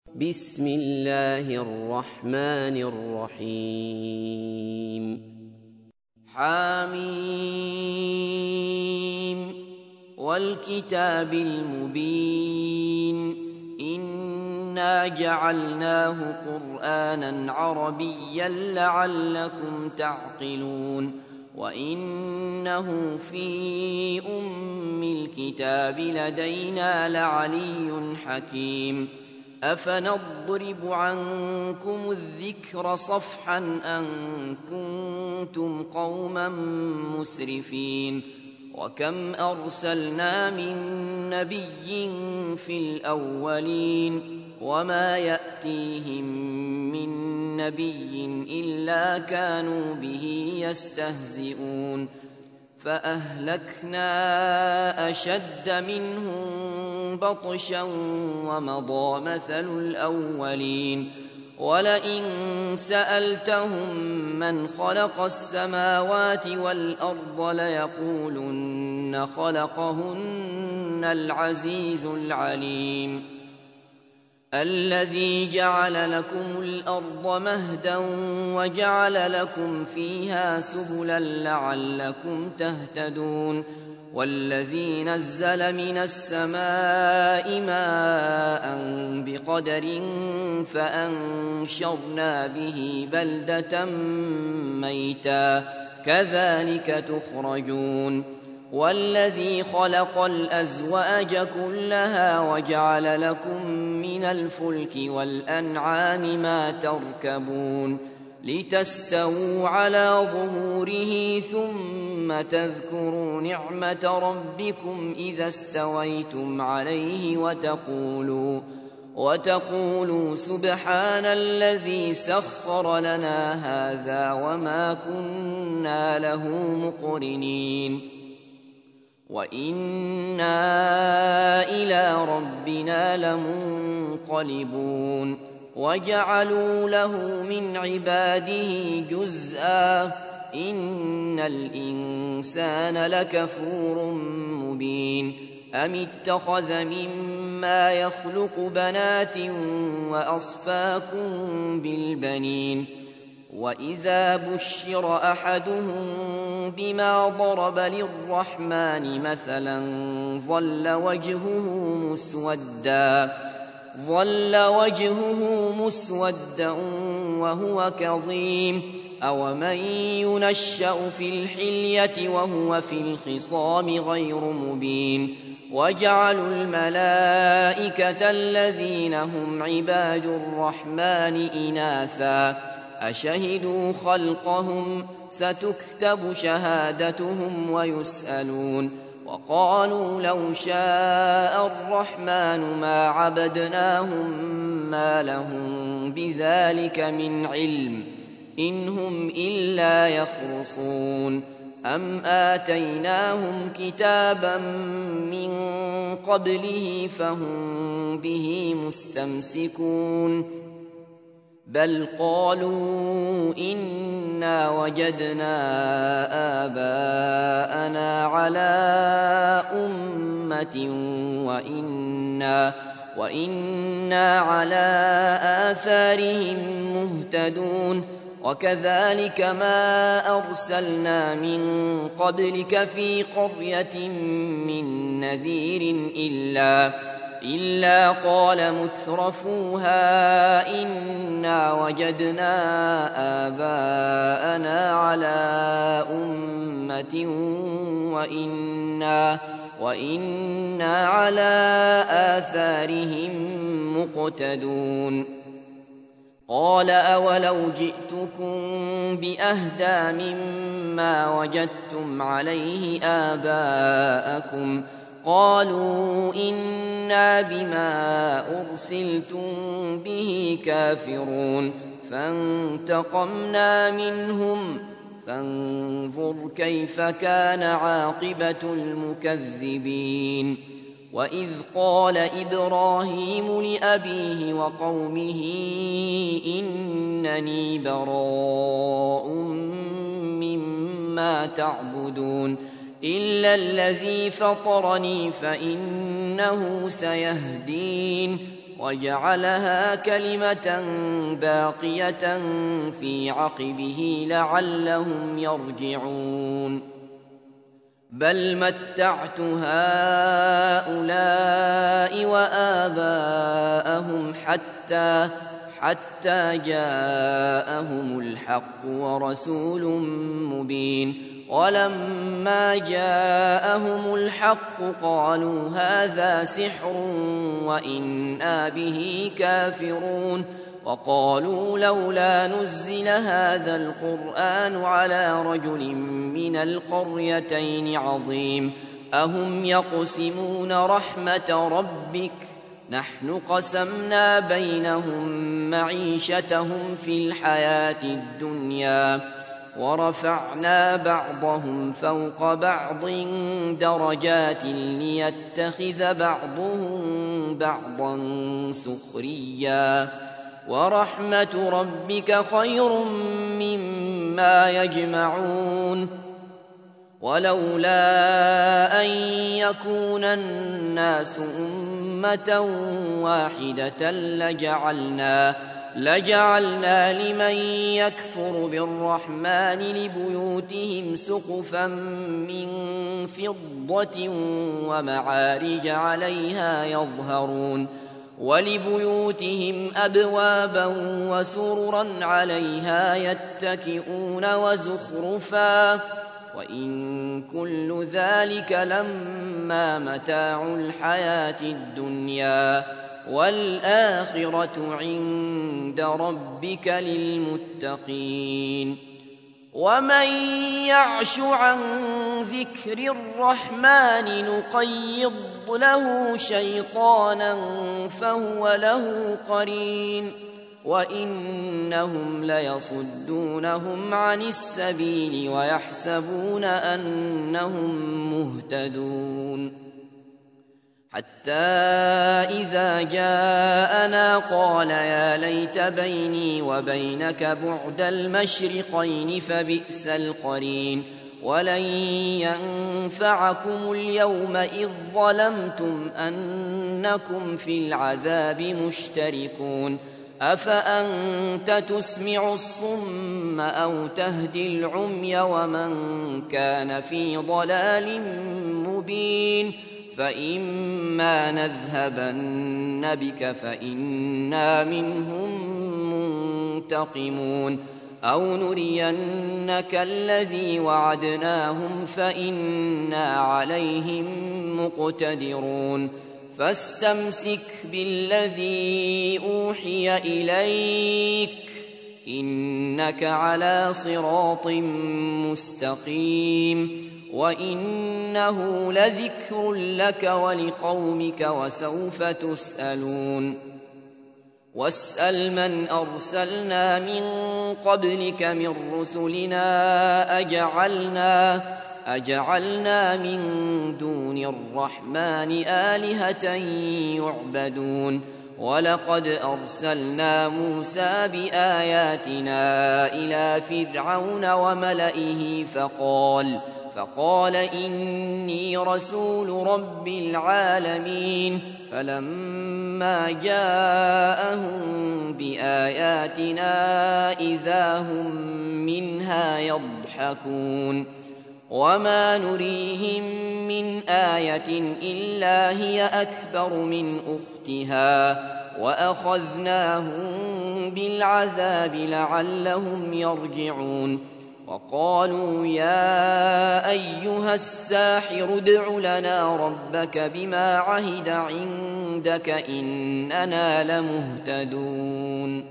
بسم الله الرحمن الرحيم حميم والكتاب المبين إنا جعلناه قرآنا عربيا لعلكم تعقلون وإنه في أم الكتاب لدينا لعلي حكيم أفنضرب عنكم الذكر صفحا أن كنتم قوما مسرفين وكم أرسلنا من نبي في الأولين وما يأتيهم من نبي إلا كانوا به يستهزئون فأهلكنا أشد منهم بطشا ومضى مثل الأولين ولئن سألتهم من خلق السماوات والأرض ليقولن خلقهن العزيز العليم الذي جعل لكم الأرض مهدا وجعل لكم فيها سبلا لعلكم تهتدون والذي نزل من السماء ماء بقدر فأنشرنا به بلدة ميتا كذلك تخرجون والذي خلق الأزواج كلها وجعل لكم من الفلك والأنعام ما تركبون لتستووا على ظهوره ثم تذكروا نعمة ربكم إذا استويتم عليه وتقولوا سبحان الذي سخر لنا هذا وما كنا له مقرنين وإنا إلى ربنا لمنقلبون وجعلوا له من عباده جزءا إن الإنسان لكفور مبين أم اتخذ مما يخلق بنات وأصفاكم بالبنين وإذا بشر أحدهم بما ضرب للرحمن مثلا ظل وجهه مسودا وهو كظيم أومن ينشأ في الحلية وهو في الخصام غير مبين وجعلوا الملائكة الذين هم عباد الرحمن إناثا أشهدوا خلقهم ستكتب شهادتهم ويسألون وقالوا لو شاء الرحمن ما عبدناهم ما لهم بذلك من علم إن هم إلا يخرصون أم آتيناهم كتابا من قبله فهم به مستمسكون بل قالوا إنا وجدنا آباءنا على أمة وإنا على آثارهم مهتدون وكذلك ما أرسلنا من قبلك في قرية من نذير إلا قال مترفوها إنا وجدنا آباءنا على أمة وإنا على آثارهم مقتدون قال أولو جئتكم بأهدى مما وجدتم عليه آباءكم قالوا إنا بما أرسلتم به كافرون فانتقمنا منهم فانظر كيف كان عاقبة المكذبين وإذ قال إبراهيم لأبيه وقومه إنني براء مما تعبدون إلا الذي فطرني فإنه سيهدين وجعلها كلمة باقية في عقبه لعلهم يرجعون بل متعت هؤلاء وآباءهم حتى جاءهم الحق ورسول مبين ولما جاءهم الحق قالوا هذا سحر وإنا به كافرون وقالوا لولا نزل هذا القرآن على رجل من القريتين عظيم أهم يقسمون رحمة ربك نحن قسمنا بينهم معيشتهم في الحياة الدنيا ورفعنا بعضهم فوق بعض درجات ليتخذ بعضهم بعضا سخريا ورحمة ربك خير مما يجمعون ولولا أن يكون الناس أمة واحدة لجعلنا لمن يكفر بالرحمن لبيوتهم سقفا من فضة ومعارج عليها يظهرون ولبيوتهم أبوابا وسررا عليها يتكئون وزخرفا وإن كل ذلك لما متاع الحياة الدنيا والآخرة عند ربك للمتقين ومن يعش عن ذكر الرحمن نقيض له شيطانا فهو له قرين وإنهم ليصدونهم عن السبيل ويحسبون أنهم مهتدون حتى إذا جاءنا قال يا ليت بيني وبينك بعد المشرقين فبئس القرين ولن ينفعكم اليوم إذ ظلمتم أنكم في العذاب مشتركون أفأنت تسمع الصم أو تهدي العمي ومن كان في ضلال مبين فإما نذهبن بك فإنا منهم منتقمون أو نرينك الذي وعدناهم فإنا عليهم مقتدرون فاستمسك بالذي أوحي إليك إنك على صراط مستقيم وإنه لذكر لك ولقومك وسوف تسألون واسأل من أرسلنا من قبلك من رسلنا أجعلنا من دون الرحمن آلهة يعبدون ولقد أرسلنا موسى بآياتنا إلى فرعون وملئه فقال إني رسول رب العالمين فلما جاءهم بآياتنا إذا هم منها يضحكون وما نريهم من آية إلا هي أكبر من أختها وأخذناهم بالعذاب لعلهم يرجعون وقالوا يا أيها الساحر ادع لنا ربك بما عهد عندك إننا لمهتدون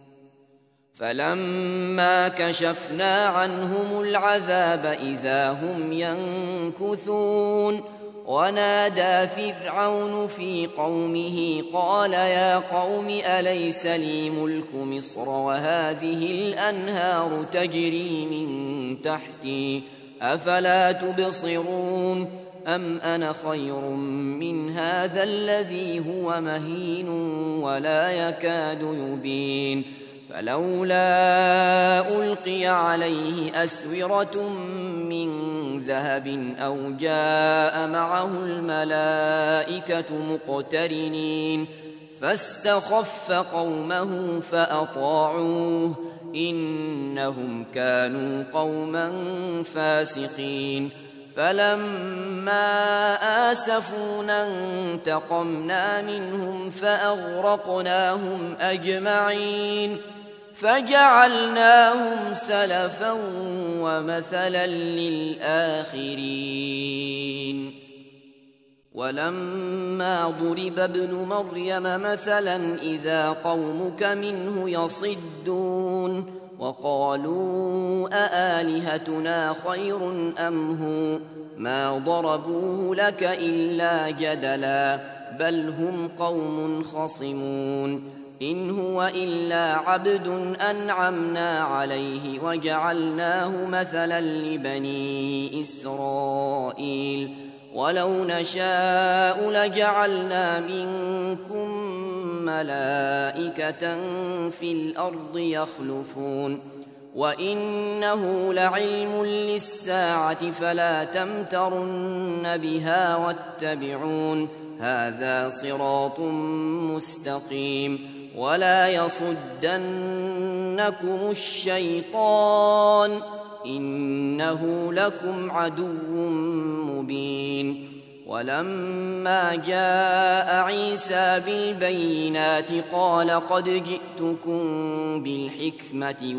فلما كشفنا عنهم العذاب إذا هم ينكثون ونادى فرعون في قومه قال يا قوم أليس لي ملك مصر وهذه الأنهار تجري من تحتي أفلا تبصرون أم أنا خير من هذا الذي هو مهين ولا يكاد يبين فلولا ألقي عليه أسورة من ذهب أو جاء معه الملائكة مقترنين فاستخف قومه فأطاعوه إنهم كانوا قوما فاسقين فلما آسفونا انتقمنا منهم فأغرقناهم أجمعين فجعلناهم سلفا ومثلا للآخرين ولما ضرب ابن مريم مثلا إذا قومك منه يصدون وقالوا أآلهتنا خير أم هو ما ضربوه لك إلا جدلا بل هم قوم خصمون إن هو إلا عبد أنعمنا عليه وجعلناه مثلا لبني إسرائيل ولو نشاء لجعلنا منكم ملائكة في الأرض يخلفون وإنه لعلم للساعة فلا تمترن بها واتبعون هذا صراط مستقيم ولا يصدنكم الشيطان إنه لكم عدو مبين ولما جاء عيسى بالبينات قال قد جئتكم بالحكمة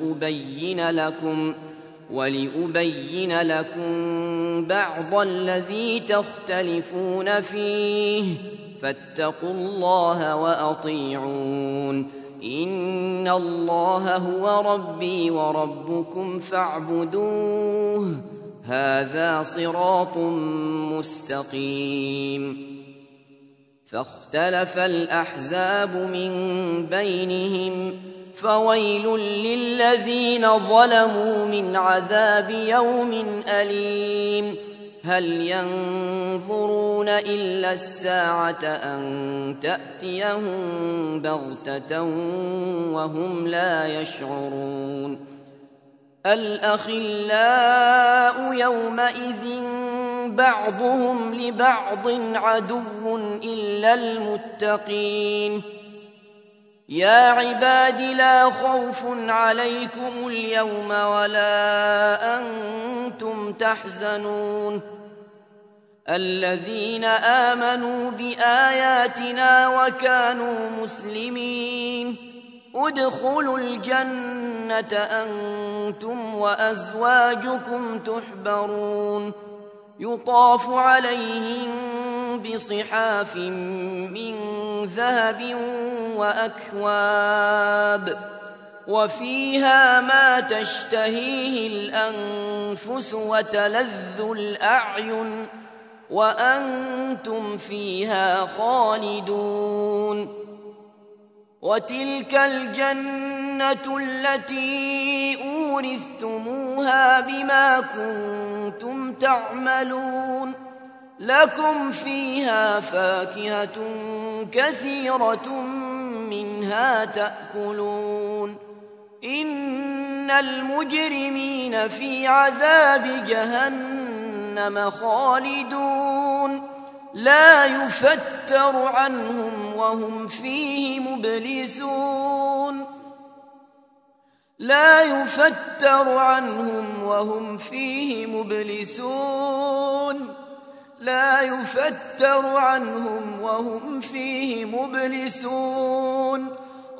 ولأبين لكم بعض الذي تختلفون فيه فاتقوا الله وأطيعون إن الله هو ربي وربكم فاعبدوه هذا صراط مستقيم فاختلف الأحزاب من بينهم فويل للذين ظلموا من عذاب يوم أليم هل ينظرون إلا الساعة أن تأتيهم بغتة وهم لا يشعرون الأخلاء يومئذ بعضهم لبعض عدو إلا المتقين يا عباد لا خوف عليكم اليوم ولا أنتم تحزنون الذين آمنوا بآياتنا وكانوا مسلمين ادخلوا الجنة أنتم وأزواجكم تحبرون يطاف عليهم بصحاف من ذهب وأكواب وفيها ما تشتهيه الأنفس وتلذ الأعين وأنتم فيها خالدون وتلك الجنة التي أورثتموها بما كنتم تعملون لكم فيها فاكهة كثيرة منها تأكلون إن المجرمين في عذاب جهنم خالدون لا يفتر عنهم وهم فيه مبلسون لا يفتر عنهم وهم فيه مبلسون لا يفتر عنهم وهم فيه مبلسون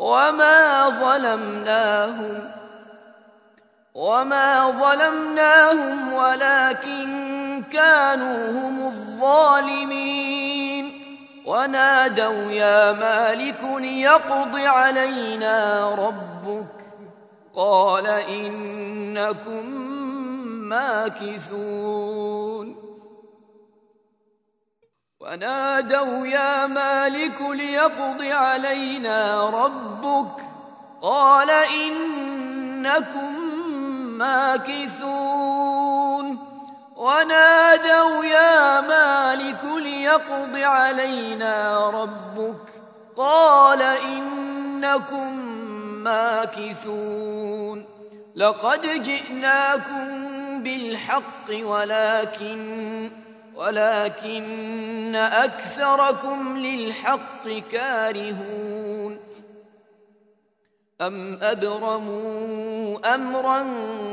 وما ظلمناهم ولكن كانوا هم الظالمين ونادوا يا مالك ليقض علينا ربك قال إنكم ماكثون ونادوا يا مالك ليقض علينا ربك قال إنكم ماكثون ونادوا يا مالك ليقض علينا ربك قال إنكم ماكثون لقد جئناكم بالحق ولكن أكثركم للحق كارهون أم أبرموا أمرا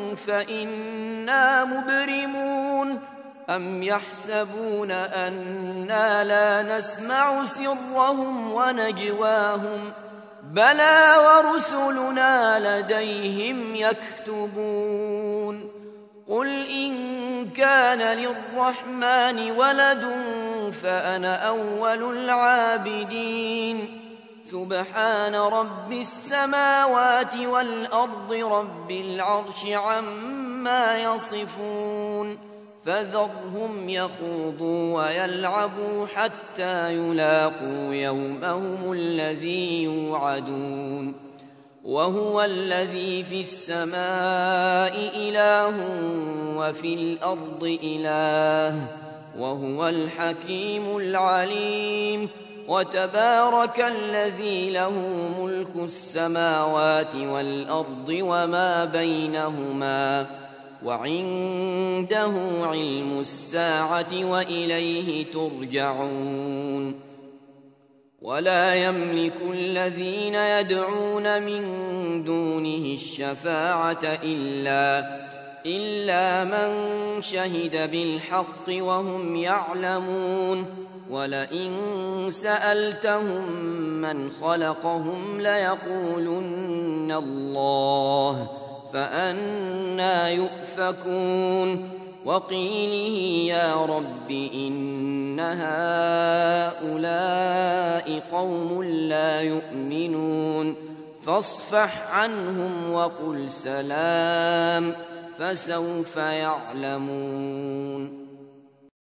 فإنا مبرمون أم يحسبون أنا لا نسمع سرهم ونجواهم بلى ورسلنا لديهم يكتبون قل إن كان للرحمن ولد فأنا أول العابدين سبحان رب السماوات والأرض رب العرش عما يصفون فذرهم يخوضوا ويلعبوا حتى يلاقوا يومهم الذي يوعدون وهو الذي في السماء إله وفي الأرض إله وهو الحكيم العليم وتبارك الذي له ملك السماوات والأرض وما بينهما وعنده علم الساعة وإليه ترجعون ولا يملك الذين يدعون من دونه الشفاعة إلا من شهد بالحق وهم يعلمون ولئن سألتهم من خلقهم ليقولن الله فأنى يؤفكون وقيله يا رب إن هؤلاء قوم لا يؤمنون فاصفح عنهم وقل سلام فسوف يعلمون